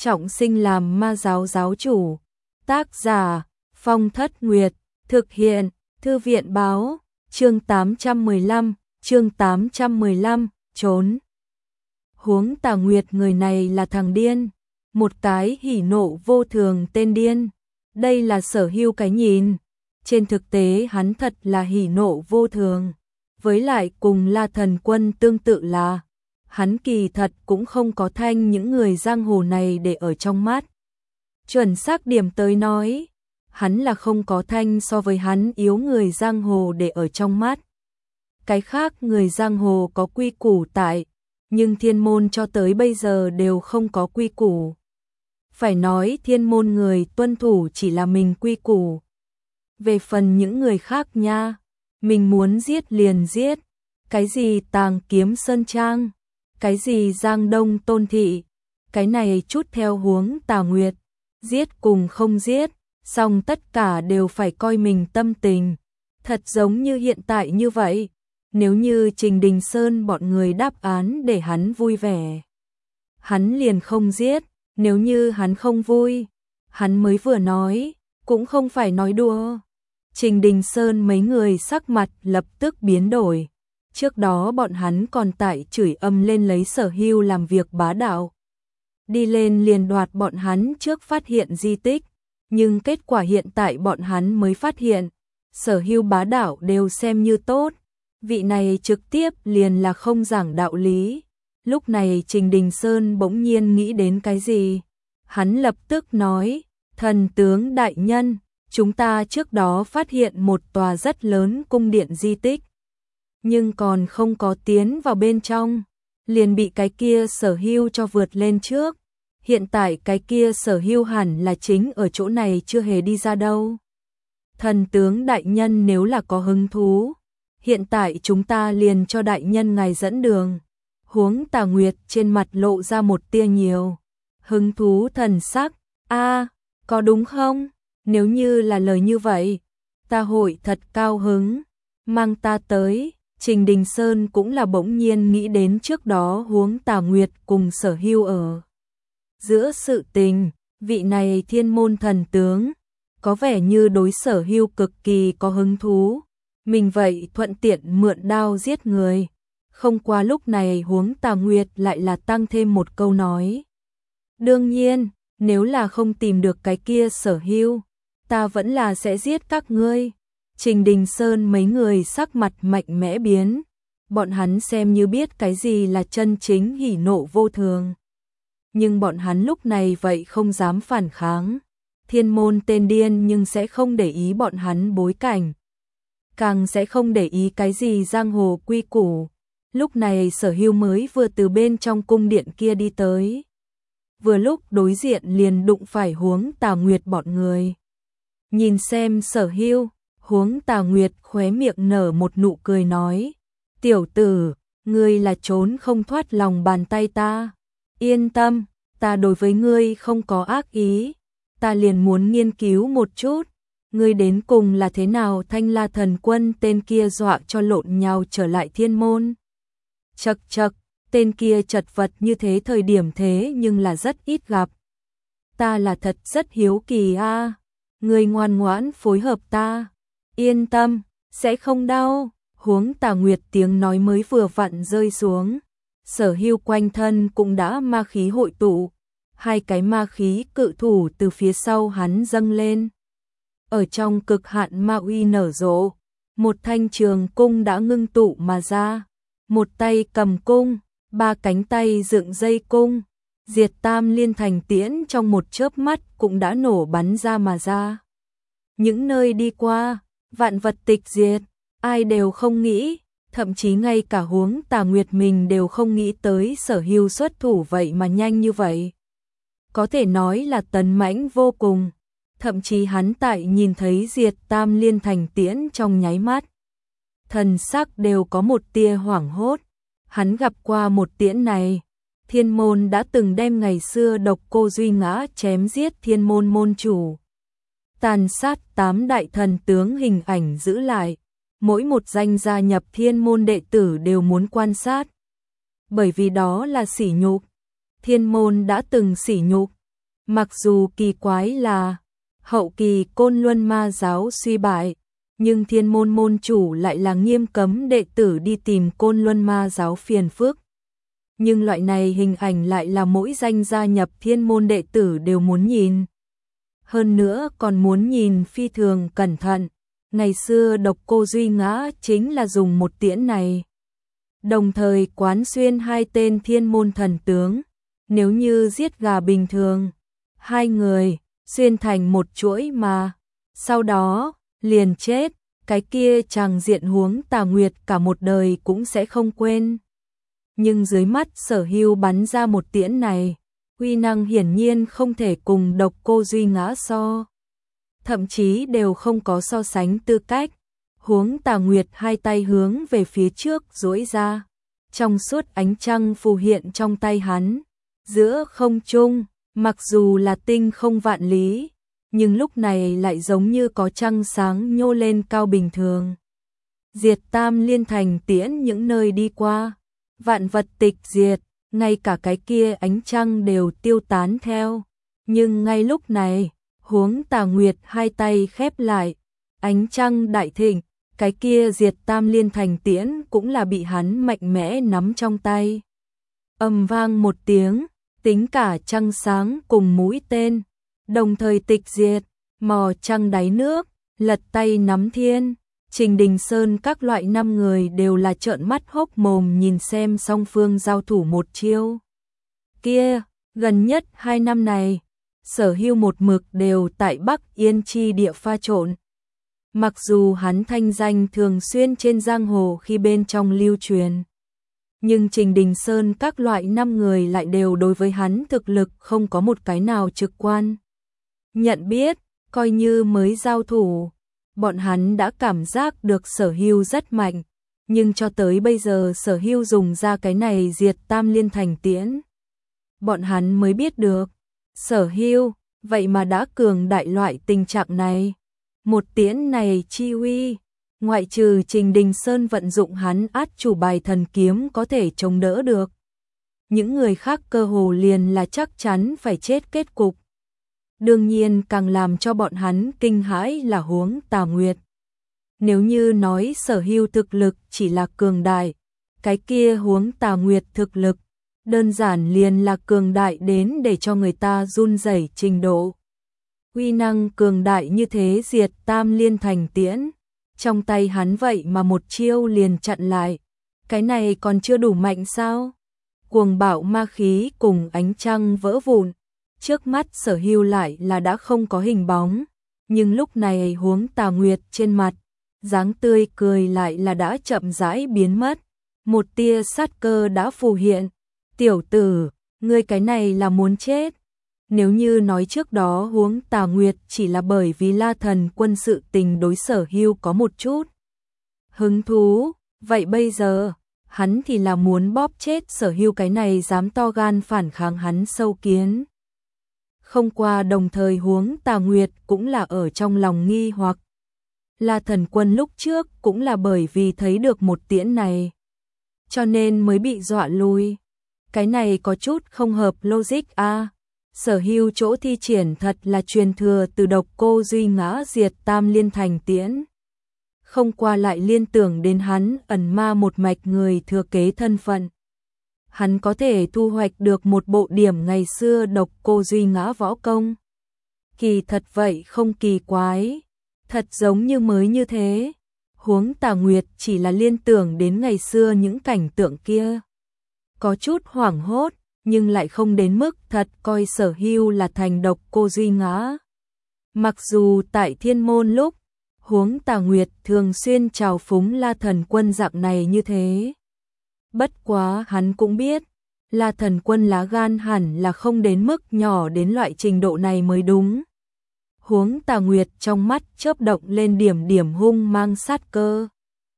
trọng sinh làm ma giáo giáo chủ. Tác giả Phong Thất Nguyệt, thực hiện Thư viện báo, chương 815, trốn. Huống Tà Nguyệt người này là thằng điên, một cái hỉ nộ vô thường tên điên. Đây là Sở Hưu cái nhìn. Trên thực tế hắn thật là hỉ nộ vô thường. Với lại cùng La Thần Quân tương tự là hắn kỳ thật cũng không có thanh những người giang hồ này để ở trong mắt. Chuẩn xác điểm tới nói, hắn là không có thanh so với hắn yếu người giang hồ để ở trong mắt. Cái khác người giang hồ có quy củ tại, nhưng thiên môn cho tới bây giờ đều không có quy củ. Phải nói thiên môn người tuân thủ chỉ là mình quy củ. Về phần những người khác nha, mình muốn giết liền giết. Cái gì Tàng Kiếm Sơn Trang, cái gì Giang Đông Tôn Thị, cái này chút theo Huống Tà Nguyệt. Giết cùng không giết, song tất cả đều phải coi mình tâm tình. Thật giống như hiện tại như vậy, nếu như Trình Đình Sơn bọn người đáp án để hắn vui vẻ, hắn liền không giết. Nếu như hắn không vui, hắn mới vừa nói, cũng không phải nói đùa. Trình Đình Sơn mấy người sắc mặt lập tức biến đổi. Trước đó bọn hắn còn tại chửi ầm lên lấy Sở Hưu làm việc bá đạo. Đi lên liền đoạt bọn hắn trước phát hiện di tích. Nhưng kết quả hiện tại bọn hắn mới phát hiện, Sở Hưu bá đạo đều xem như tốt. Vị này trực tiếp liền là không giảng đạo lý. Lúc này Trình Đình Sơn bỗng nhiên nghĩ đến cái gì? Hắn lập tức nói, thần tướng đại nhân, chúng ta trước đó phát hiện một tòa rất lớn cung điện di tích. Nhưng còn không có tiến vào bên trong, liền bị cái kia Sở Hưu cho vượt lên trước. Hiện tại cái kia Sở Hưu hẳn là chính ở chỗ này chưa hề đi ra đâu. Thần tướng đại nhân nếu là có hứng thú, hiện tại chúng ta liền cho đại nhân ngài dẫn đường. Huống Tà Nguyệt trên mặt lộ ra một tia nhiều hứng thú thần sắc. Có đúng không? Nếu như là lời như vậy, ta hội thật cao hứng. Mang ta tới. Trình Đình Sơn cũng là bỗng nhiên nghĩ đến trước đó Huống Tà Nguyệt cùng Sở Hưu ở giữa sự tình. Vị này thiên môn thần tướng có vẻ như đối Sở Hưu cực kỳ có hứng thú. Mình vậy thuận tiện mượn đao giết người. Không qua lúc này Huống Tà Nguyệt lại là tăng thêm một câu nói. Đương nhiên, nếu là không tìm được cái kia Sở Hưu, ta vẫn là sẽ giết các ngươi. Trình Đình Sơn mấy người sắc mặt mạnh mẽ biến. Bọn hắn xem như biết cái gì là chân chính hỉ nộ vô thường. Nhưng bọn hắn lúc này vậy không dám phản kháng. Thiên môn tên điên nhưng sẽ không để ý bọn hắn bối cảnh. Càng sẽ không để ý cái gì giang hồ quy củ. Lúc này Sở Hưu mới vừa từ bên trong cung điện kia đi tới. Vừa lúc đối diện liền đụng phải Huống Tà Nguyệt bọn người. Nhìn xem Sở Hưu, Huống Tà Nguyệt khóe miệng nở một nụ cười nói. Tiểu tử, ngươi là trốn không thoát lòng bàn tay ta. Yên tâm, ta đối với ngươi không có ác ý. Ta liền muốn nghiên cứu một chút. Ngươi đến cùng là thế nào Thanh La Thần Quân tên kia dọa cho lộn nhau trở lại thiên môn. Chậc chậc, tên kia chật vật như thế thời điểm thế nhưng là rất ít gặp. Ta là thật rất hiếu kỳ a. Ngươi ngoan ngoãn phối hợp ta. Yên tâm, sẽ không đau. Huống Tà Nguyệt tiếng nói mới vừa vặn rơi xuống. Sở Hưu quanh thân cũng đã ma khí hội tụ. Hai cái ma khí cự thủ từ phía sau hắn dâng lên. Ở trong cực hạn ma uy nở rộ, một thanh trường cung đã ngưng tụ mà ra. Một tay cầm cung, ba cánh tay dựng dây cung. Diệt Tam Liên Thành tiễn trong một chớp mắt cũng đã nổ bắn ra mà ra. Những nơi đi qua, vạn vật tịch diệt, ai đều không nghĩ, thậm chí ngay cả Huống Tà Nguyệt mình đều không nghĩ tới Sở Hưu xuất thủ vậy mà nhanh như vậy. Có thể nói là tấn mãnh vô cùng, thậm chí hắn tại nhìn thấy Diệt Tam Liên Thành tiễn trong nháy mắt. Thần sắc đều có một tia hoảng hốt, hắn gặp qua một tiễn này. Thiên môn đã từng đem ngày xưa Độc Cô Duy Ngã chém giết thiên môn môn chủ. Tàn sát 8 đại thần tướng hình ảnh giữ lại. Mỗi một danh gia nhập thiên môn đệ tử đều muốn quan sát. Bởi vì đó là sỉ nhục. Thiên môn đã từng sỉ nhục. Mặc dù kỳ quái là hậu kỳ Côn Luân Ma giáo suy bại, nhưng Thiên Môn môn chủ lại là nghiêm cấm đệ tử đi tìm Côn Luân Ma giáo phiền phức. Nhưng loại này hình ảnh lại là mỗi danh gia nhập Thiên Môn đệ tử đều muốn nhìn. Hơn nữa còn muốn nhìn phi thường cẩn thận. Ngày xưa Độc Cô Duy Ngã chính là dùng một tiễn này. Đồng thời quán xuyên hai tên Thiên Môn thần tướng. Nếu như giết gà bình thường, hai người xuyên thành một chuỗi mà sau đó liền chết, cái kia chàng diện Huống Tà Nguyệt cả một đời cũng sẽ không quên. Nhưng dưới mắt Sở Hưu bắn ra một tiễn này, uy năng hiển nhiên không thể cùng Độc Cô Duy Ngã so. Thậm chí đều không có so sánh tư cách. Huống Tà Nguyệt hai tay hướng về phía trước duỗi ra, trong suốt ánh trăng phù hiện trong tay hắn. Giữa không trung, mặc dù là tinh không vạn lý, nhưng lúc này lại giống như có trăng sáng nhô lên cao bình thường. Diệt Tam Liên Thành tiễn những nơi đi qua, vạn vật tịch diệt, ngay cả cái kia ánh trăng đều tiêu tán theo. Nhưng ngay lúc này, Huống Tà Nguyệt hai tay khép lại, ánh trăng đại thịnh, cái kia Diệt Tam Liên Thành tiễn cũng là bị hắn mạnh mẽ nắm trong tay. Ầm vang một tiếng, tính cả trăng sáng cùng mũi tên, đồng thời tịch diệt, mò trăng đáy nước, lật tay nắm thiên. Trình Đình Sơn các loại 5 người đều là trợn mắt hốc mồm nhìn xem song phương giao thủ một chiêu. Kia, gần nhất 2 năm này, Sở Hưu một mực đều tại Bắc Yên chi địa pha trộn. Mặc dù hắn thanh danh thường xuyên trên giang hồ khi bên trong lưu truyền, nhưng Trình Đình Sơn các loại 5 người lại đều đối với hắn thực lực không có một cái nào trực quan nhận biết, coi như mới giao thủ, bọn hắn đã cảm giác được Sở Hưu rất mạnh, nhưng cho tới bây giờ Sở Hưu dùng ra cái này Diệt Tam Liên Thành tiễn, bọn hắn mới biết được, Sở Hưu vậy mà đã cường đại loại tình trạng này. Một tiễn này chi uy, ngoại trừ Trình Đình Sơn vận dụng hắn át chủ bài thần kiếm có thể chống đỡ được, những người khác cơ hồ liền là chắc chắn phải chết kết cục. Đương nhiên càng làm cho bọn hắn kinh hãi là Huống Tà Nguyệt. Nếu như nói Sở Hưu thực lực chỉ là cường đại, cái kia Huống Tà Nguyệt thực lực đơn giản liền là cường đại đến để cho người ta run rẩy trình độ. Uy năng cường đại như thế Diệt Tam Liên Thành tiễn, trong tay hắn vậy mà một chiêu liền chặn lại, cái này còn chưa đủ mạnh sao? Cuồng bạo ma khí cùng ánh trăng vỡ vụn, trước mắt Sở Hưu lại là đã không có hình bóng, nhưng lúc này Huống Tà Nguyệt trên mặt, dáng tươi cười lại là đã chậm rãi biến mất, một tia sát cơ đã phù hiện. Tiểu tử, ngươi cái này là muốn chết. Nếu như nói trước đó Huống Tà Nguyệt chỉ là bởi vì La Thần Quân sự tình đối Sở Hưu có một chút hứng thú, vậy bây giờ, hắn thì là muốn bóp chết Sở Hưu cái này dám to gan phản kháng hắn sâu kiến. Không qua đồng thời Huống Tà Nguyệt cũng là ở trong lòng nghi hoặc. La Thần Quân lúc trước cũng là bởi vì thấy được một tiễn này, cho nên mới bị dọa lui. Cái này có chút không hợp logic a. Sở Hưu chỗ thi triển thật là truyền thừa từ Độc Cô Duy Ngã Diệt Tam Liên Thành tiễn. Không qua lại liên tưởng đến hắn ẩn ma một mạch người thừa kế thân phận. Hắn có thể thu hoạch được một bộ điểm ngày xưa Độc Cô Duy Ngã võ công. Kỳ thật vậy không kỳ quái, thật giống như mới như thế. Huống Tà Nguyệt chỉ là liên tưởng đến ngày xưa những cảnh tượng kia, có chút hoảng hốt, nhưng lại không đến mức thật coi Sở Hưu là thành Độc Cô Duy Ngã. Mặc dù tại Thiên Môn lúc, Huống Tà Nguyệt thường xuyên trào phúng La Thần Quân dạng này như thế. Bất quá hắn cũng biết, La Thần Quân lá gan hẳn là không đến mức nhỏ đến loại trình độ này mới đúng. Huống Tà Nguyệt trong mắt chớp động lên điểm điểm hung mang sát cơ.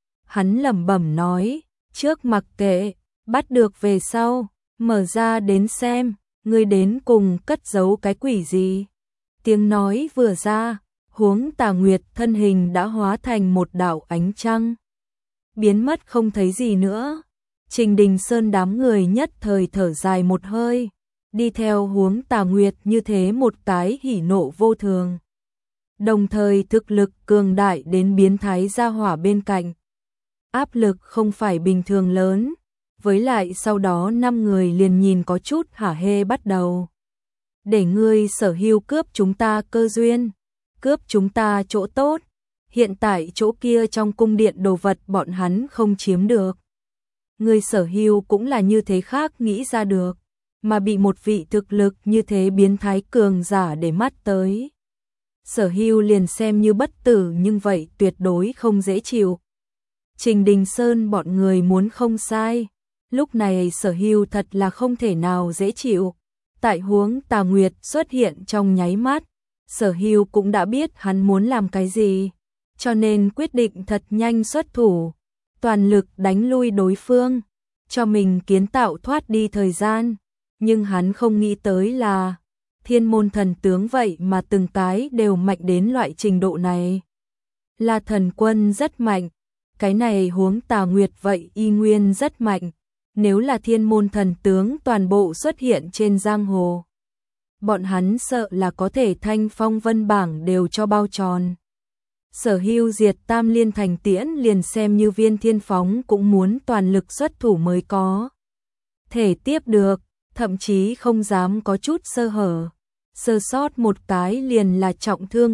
Hắn lẩm bẩm nói, trước mặc kệ, bắt được về sau, mở ra đến xem, ngươi đến cùng cất giấu cái quỷ gì. Tiếng nói vừa ra, Huống Tà Nguyệt thân hình đã hóa thành một đạo ánh trăng, biến mất không thấy gì nữa. Trình Đình Sơn đám người nhất thời thở dài một hơi, đi theo Huống Tà Nguyệt như thế một cái hỉ nộ vô thường. Đồng thời thực lực cường đại đến biến thái gia hỏa bên cạnh. Áp lực không phải bình thường lớn, với lại sau đó 5 người liền nhìn có chút hả hê bắt đầu. Để ngươi Sở Hưu cướp chúng ta cơ duyên, cướp chúng ta chỗ tốt, hiện tại chỗ kia trong cung điện đồ vật bọn hắn không chiếm được. Ngươi Sở Hưu cũng là như thế khác nghĩ ra được, mà bị một vị thực lực như thế biến thái cường giả để mắt tới. Sở Hưu liền xem như bất tử nhưng vậy tuyệt đối không dễ chịu. Trình Đình Sơn bọn người muốn không sai, lúc này Sở Hưu thật là không thể nào dễ chịu. Tại Huống Tà Nguyệt xuất hiện trong nháy mắt, Sở Hưu cũng đã biết hắn muốn làm cái gì, cho nên quyết định thật nhanh xuất thủ, toàn lực đánh lui đối phương, cho mình kiến tạo thoát đi thời gian. Nhưng hắn không nghĩ tới là thiên môn thần tướng vậy mà từng cái đều mạnh đến loại trình độ này. La Thần Quân rất mạnh, cái này Huống Tà Nguyệt vậy y nguyên rất mạnh. Nếu là thiên môn thần tướng toàn bộ xuất hiện trên giang hồ, bọn hắn sợ là có thể thanh phong vân bảng đều cho bao tròn. Sở Hưu diệt Tam Liên Thành Tiễn liền xem như Viên Thiên Phóng cũng muốn toàn lực xuất thủ mới có thể tiếp được, thậm chí không dám có chút sơ hở. Sơ sót một cái liền là trọng thương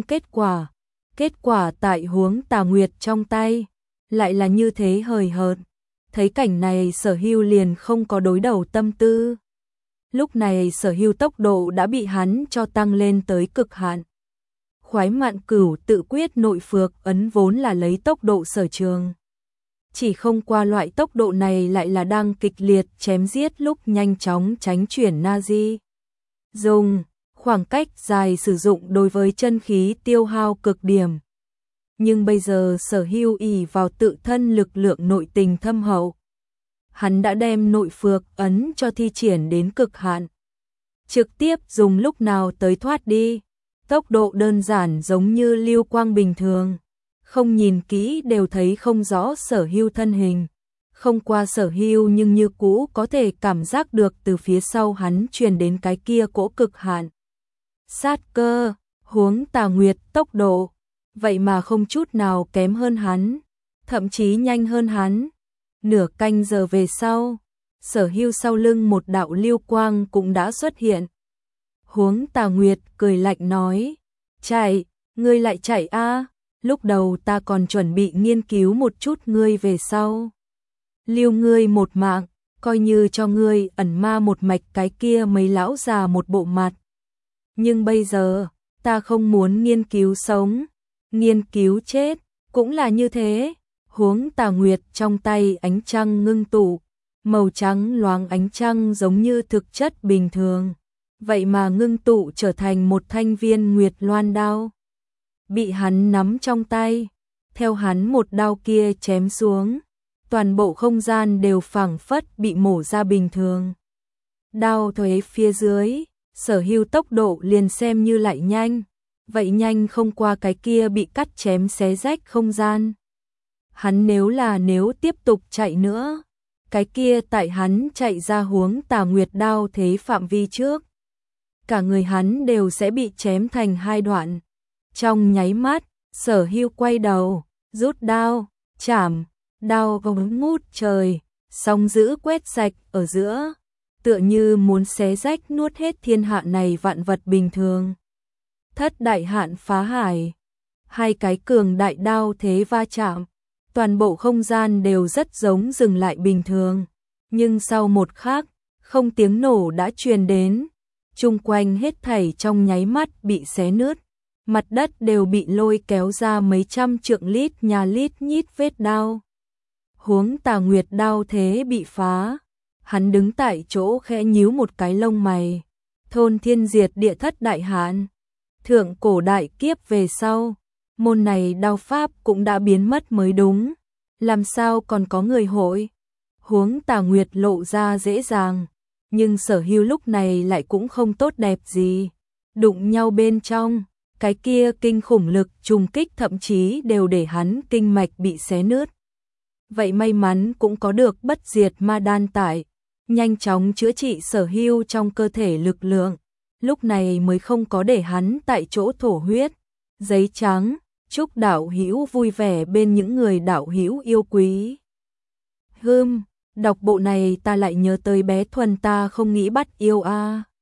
kết quả tại Huống Tà Nguyệt trong tay lại là như thế hời hợt. Thấy cảnh này Sở Hưu liền không có đối đầu tâm tư. Lúc này Sở Hưu tốc độ đã bị hắn cho tăng lên tới cực hạn. Khoái Mạn Cửu tự quyết nội phược ấn vốn là lấy tốc độ sở trường. Chỉ không qua loại tốc độ này lại là đang kịch liệt chém giết lúc nhanh chóng tránh chuyển Nazi. Dùng khoảng cách dài sử dụng đối với chân khí tiêu hao cực điểm. Nhưng bây giờ Sở Hưu ỷ vào tự thân lực lượng nội tình thâm hậu. Hắn đã đem nội phược ấn cho thi triển đến cực hạn. Trực tiếp dùng lúc nào tới thoát đi. Tốc độ đơn giản giống như lưu quang bình thường. Không nhìn kỹ đều thấy không rõ Sở Hưu thân hình. Không qua Sở Hưu nhưng như cũ có thể cảm giác được từ phía sau hắn truyền đến cái kia cỗ cực hạn. Sát cơ, Huống Tà Nguyệt tốc độ. Vậy mà không chút nào kém hơn hắn, thậm chí nhanh hơn hắn. Nửa canh giờ về sau, Sở Hưu sau lưng một đạo lưu quang cũng đã xuất hiện. Huống Tà Nguyệt cười lạnh nói, chạy, ngươi lại chạy a? Lúc đầu ta còn chuẩn bị nghiên cứu một chút ngươi về sau. Lưu ngươi một mạng, coi như cho ngươi ẩn ma một mạch cái kia mấy lão già một bộ mặt. Nhưng bây giờ, ta không muốn nghiên cứu sống. Nghiên cứu chết, cũng là như thế. Huống Tà Nguyệt trong tay ánh trăng ngưng tụ, màu trắng loáng ánh trăng giống như thực chất bình thường. Vậy mà ngưng tụ trở thành một thanh viên nguyệt loan đao. Bị hắn nắm trong tay, theo hắn một đao kia chém xuống, toàn bộ không gian đều phảng phất bị mổ ra bình thường. Đao thuế phía dưới, Sở Hưu tốc độ liền xem như lại nhanh. Vậy nhanh không qua cái kia bị cắt chém xé rách không gian. Hắn nếu tiếp tục chạy nữa, cái kia tại hắn chạy ra Huống Tà Nguyệt đao thế phạm vi trước. Cả người hắn đều sẽ bị chém thành hai đoạn. Trong nháy mắt, Sở Hưu quay đầu, rút đao, chảm, đao vòng ngút trời, song dữ quét sạch ở giữa, tựa như muốn xé rách nuốt hết thiên hạ này vạn vật bình thường. Thất đại hạn phá hải, hai cái cường đại đao thế va chạm, toàn bộ không gian đều rất giống dừng lại bình thường, nhưng sau một khắc, không tiếng nổ đã truyền đến, chung quanh hết thảy trong nháy mắt bị xé nứt, mặt đất đều bị lôi kéo ra mấy trăm trượng lít nhít vết đao. Huống Tà Nguyệt đao thế bị phá, hắn đứng tại chỗ khẽ nhíu một cái lông mày, thôn thiên diệt địa thất đại hạn. Thượng cổ đại kiếp về sau, môn này đao pháp cũng đã biến mất mới đúng, làm sao còn có người hội. Huống Tà Nguyệt lộ ra dễ dàng, nhưng Sở Hưu lúc này lại cũng không tốt đẹp gì. Đụng nhau bên trong, cái kia kinh khủng lực trùng kích thậm chí đều để hắn kinh mạch bị xé nứt. Vậy may mắn cũng có được bất diệt ma đan tại, nhanh chóng chữa trị Sở Hưu trong cơ thể lực lượng, lúc này mới không có để hắn tại chỗ thổ huyết. Giấy trắng, chúc đạo hữu vui vẻ bên những người đạo hữu yêu quý. Đọc bộ này ta lại nhớ tới bé Thuần ta không nghĩ bắt yêu a.